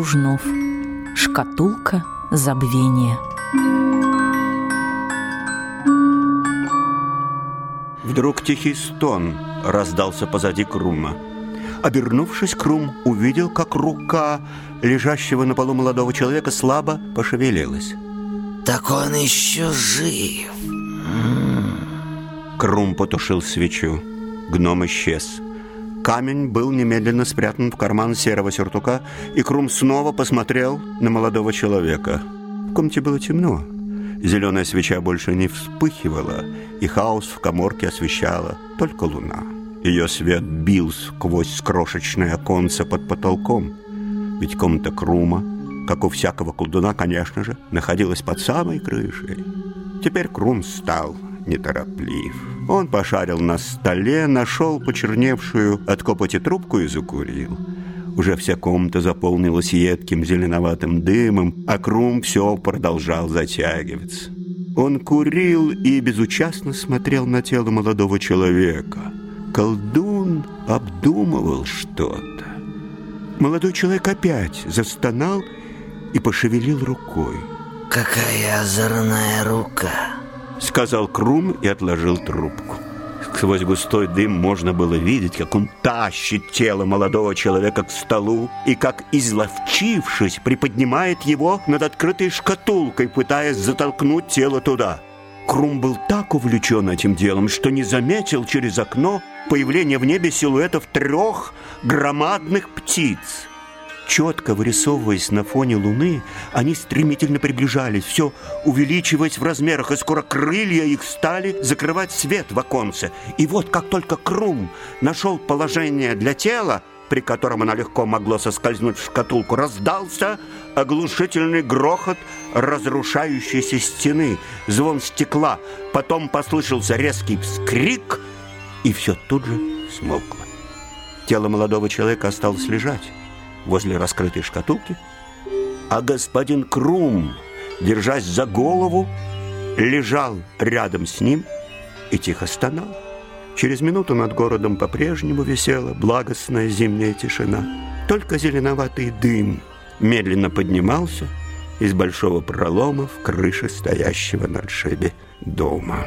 Кружнов. Шкатулка забвения. Вдруг тихий стон раздался позади Крума. Обернувшись, Крум увидел, как рука лежащего на полу молодого человека слабо пошевелилась. Так он еще жив. Крум потушил свечу. Гном исчез. Камень был немедленно спрятан в карман серого сюртука, и Крум снова посмотрел на молодого человека. В комнате было темно. Зеленая свеча больше не вспыхивала, и хаос в каморке освещала только луна. Ее свет бил сквозь крошечное оконце под потолком. Ведь комната Крума, как у всякого колдуна, конечно же, находилась под самой крышей. Теперь Крум стал нетороплив. Он пошарил на столе, нашел почерневшую от копоти трубку и закурил. Уже вся комната заполнилась едким зеленоватым дымом, а Крум все продолжал затягиваться. Он курил и безучастно смотрел на тело молодого человека. Колдун обдумывал что-то. Молодой человек опять застонал и пошевелил рукой. «Какая озорная рука!» — сказал Крум и отложил трубку. Сквозь густой дым можно было видеть, как он тащит тело молодого человека к столу и, как изловчившись, приподнимает его над открытой шкатулкой, пытаясь затолкнуть тело туда. Крум был так увлечен этим делом, что не заметил через окно появление в небе силуэтов 3 громадных птиц. Четко вырисовываясь на фоне луны, они стремительно приближались, все увеличиваясь в размерах, и скоро крылья их стали закрывать свет в оконце. И вот как только Крум нашел положение для тела, при котором оно легко могло соскользнуть в шкатулку, раздался оглушительный грохот разрушающейся стены, звон стекла, потом послышался резкий вскрик, и все тут же смолкло. Тело молодого человека осталось лежать возле раскрытой шкатулки, а господин Крум, держась за голову, лежал рядом с ним и тихо стонал. Через минуту над городом по-прежнему висела благостная зимняя тишина. Только зеленоватый дым медленно поднимался из большого пролома в крыше стоящего на отшибе дома.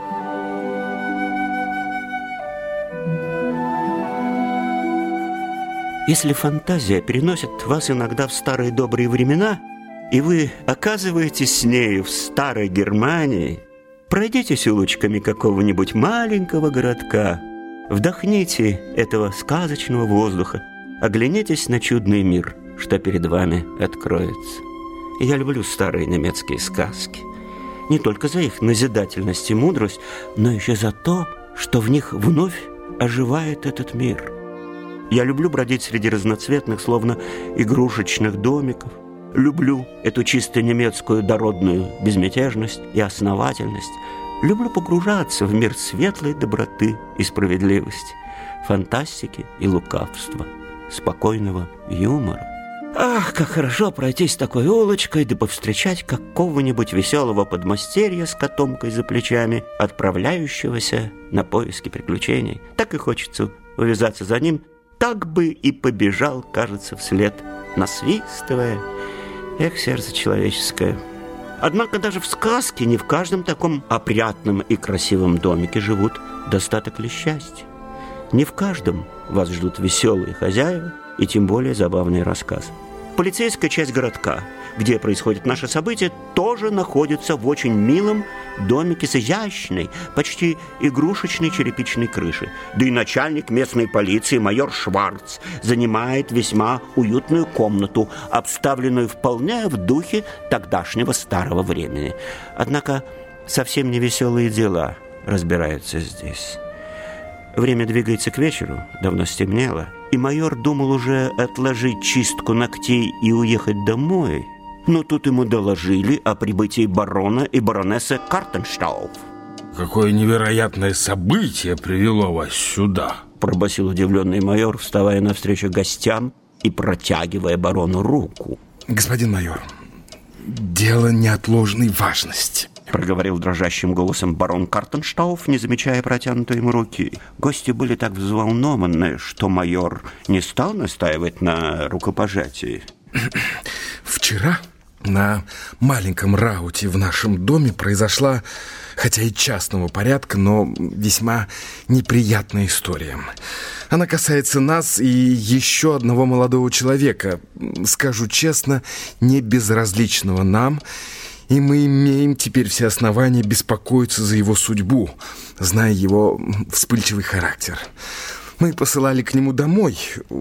Если фантазия переносит вас иногда в старые добрые времена, и вы оказываетесь с нею в старой Германии, пройдитесь улочками какого-нибудь маленького городка, вдохните этого сказочного воздуха, оглянитесь на чудный мир, что перед вами откроется. Я люблю старые немецкие сказки, не только за их назидательность и мудрость, но еще за то, что в них вновь оживает этот мир. Я люблю бродить среди разноцветных, словно игрушечных домиков. Люблю эту чисто немецкую дородную безмятежность и основательность. Люблю погружаться в мир светлой доброты и справедливости, фантастики и лукавства, спокойного юмора. Ах, как хорошо пройтись такой улочкой, да повстречать какого-нибудь веселого подмастерья с котомкой за плечами, отправляющегося на поиски приключений. Так и хочется увязаться за ним, так бы и побежал, кажется, вслед, насвистывая. Эх, сердце человеческое. Однако даже в сказке не в каждом таком опрятном и красивом домике живут достаток или счастье. Не в каждом вас ждут веселые хозяева и тем более забавные рассказы. Полицейская часть городка, где происходят наши события, тоже находится в очень милом домике с изящной, почти игрушечной черепичной крышей. Да и начальник местной полиции, майор Шварц, занимает весьма уютную комнату, обставленную вполне в духе тогдашнего старого времени. Однако совсем не веселые дела разбираются здесь. Время двигается к вечеру, давно стемнело, и майор думал уже отложить чистку ногтей и уехать домой. Но тут ему доложили о прибытии барона и баронессы Картенштауф. «Какое невероятное событие привело вас сюда!» — пробасил удивленный майор, вставая навстречу гостям и протягивая барону руку. «Господин майор, дело неотложной важности», — проговорил дрожащим голосом барон Картенштауф, не замечая протянутой ему руки. Гости были так взволнованы, что майор не стал настаивать на рукопожатии. Вчера на маленьком рауте в нашем доме произошла, хотя и частного порядка, но весьма неприятная история. Она касается нас и еще одного молодого человека, скажу честно, не безразличного нам, и мы имеем теперь все основания беспокоиться за его судьбу, зная его вспыльчивый характер. Мы посылали к нему домой.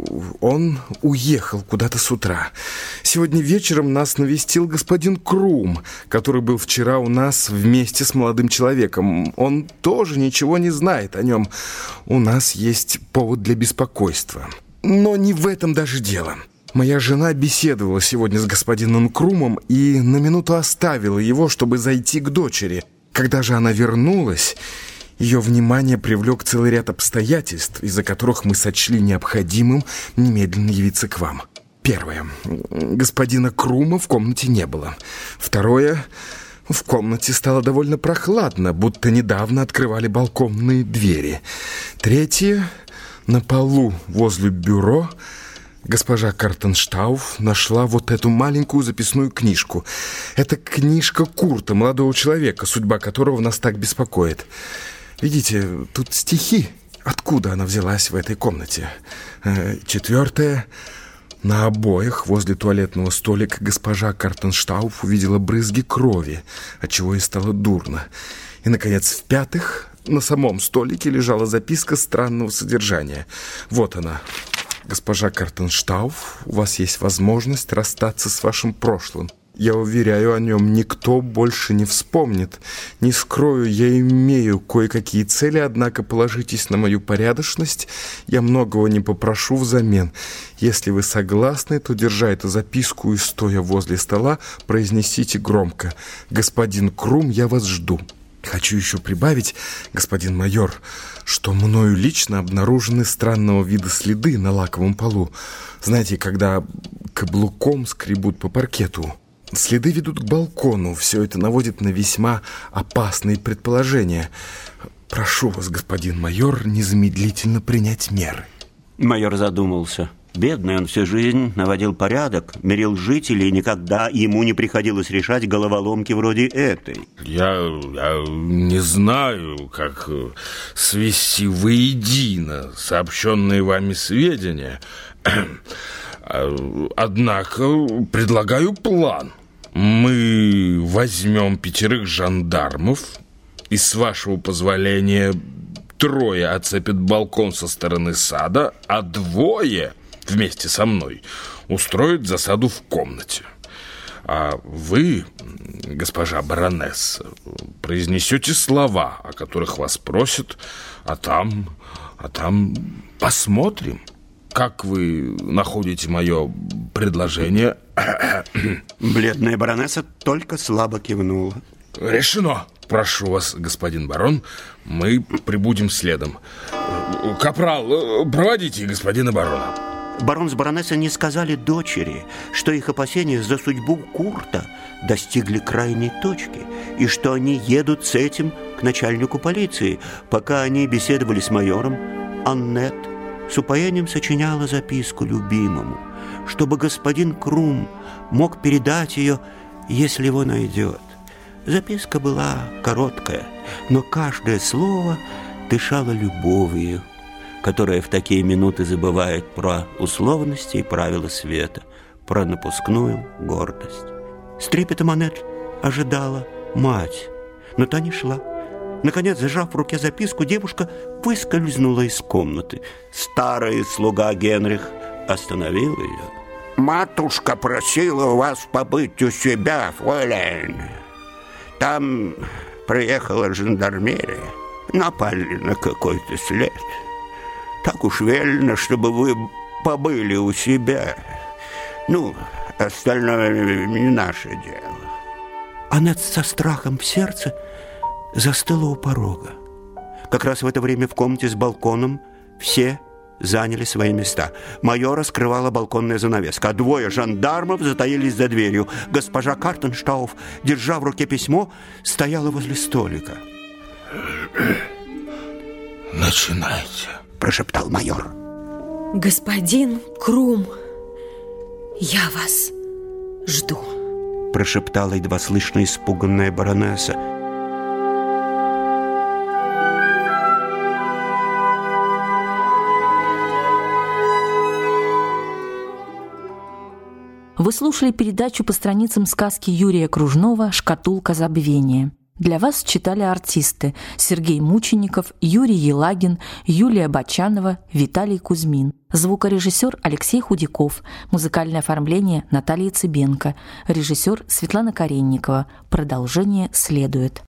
Он уехал куда-то с утра. Сегодня вечером нас навестил господин Крум, который был вчера у нас вместе с молодым человеком. Он тоже ничего не знает о нем. У нас есть повод для беспокойства. Но не в этом даже дело. Моя жена беседовала сегодня с господином Крумом и на минуту оставила его, чтобы зайти к дочери. Когда же она вернулась, ее внимание привлек целый ряд обстоятельств, из-за которых мы сочли необходимым немедленно явиться к вам. Первое. Господина Крума в комнате не было. Второе. В комнате стало довольно прохладно, будто недавно открывали балконные двери. Третье. На полу возле бюро госпожа Картенштауф нашла вот эту маленькую записную книжку. Это книжка Курта, молодого человека, судьба которого нас так беспокоит. Видите, тут стихи. Откуда она взялась в этой комнате? Четвертое. На обоях возле туалетного столика госпожа Картенштауф увидела брызги крови, отчего ей стало дурно. И, наконец, в-пятых, на самом столике лежала записка странного содержания. Вот она. Госпожа Картенштауф, у вас есть возможность расстаться с вашим прошлым. Я уверяю, о нем никто больше не вспомнит. Не скрою, я имею кое-какие цели, однако положитесь на мою порядочность. Я многого не попрошу взамен. Если вы согласны, то, держа эту записку и стоя возле стола, произнесите громко: «Господин Крум, я вас жду». Хочу еще прибавить, господин майор, что мною лично обнаружены странного вида следы на лаковом полу. Знаете, когда каблуком скребут по паркету. Следы ведут к балкону. Все это наводит на весьма опасные предположения. Прошу вас, господин майор, незамедлительно принять меры. Майор задумался. Бедный, он всю жизнь наводил порядок, мерил жителей, и никогда ему не приходилось решать головоломки вроде этой. Я не знаю, как свести воедино сообщенные вами сведения. Однако предлагаю план. Мы возьмем 5 жандармов, и, с вашего позволения, 3 оцепят балкон со стороны сада, а 2 вместе со мной устроят засаду в комнате. А вы, госпожа баронесса, произнесете слова, о которых вас просят, а там посмотрим. Как вы находите мое предложение? Бледная баронесса только слабо кивнула. Решено. Прошу вас, господин барон, мы прибудем следом. Капрал, проводите господина барона. Барон с баронессой не сказали дочери, что их опасения за судьбу Курта достигли крайней точки, и что они едут с этим к начальнику полиции. Пока они беседовали с майором, Аннет с упоением сочиняла записку любимому, чтобы господин Крум мог передать ее, если его найдет. Записка была короткая, но каждое слово дышало любовью, которая в такие минуты забывает про условности и правила света, про напускную гордость. С трепетом Аннет ожидала мать, но та не шла. Наконец, зажав в руке записку, девушка выскользнула из комнаты. Старый слуга Генрих остановил ее. «Матушка просила вас побыть у себя, фройлен. Там приехала жандармерия, напали на какой-то след. Так уж велено, чтобы вы побыли у себя. Ну, остальное не наше дело». Аннет со страхом в сердце застыла у порога. Как раз в это время в комнате с балконом все заняли свои места. Майора скрывала балконная занавеска, а 2 жандармов затаились за дверью. Госпожа Картенштауф, держа в руке письмо, стояла возле столика. «Начинайте», – прошептал майор. Господин Крум, Я вас жду. Прошептала едва слышно испуганная баронесса. Вы слушали передачу по страницам сказки Юрия Кружнова «Шкатулка забвения». Для вас читали артисты Сергей Мучеников, Юрий Елагин, Юлия Бочанова, Виталий Кузьмин. Звукорежиссер Алексей Худяков. Музыкальное оформление Наталья Цыбенко. Режиссер Светлана Каренникова. Продолжение следует.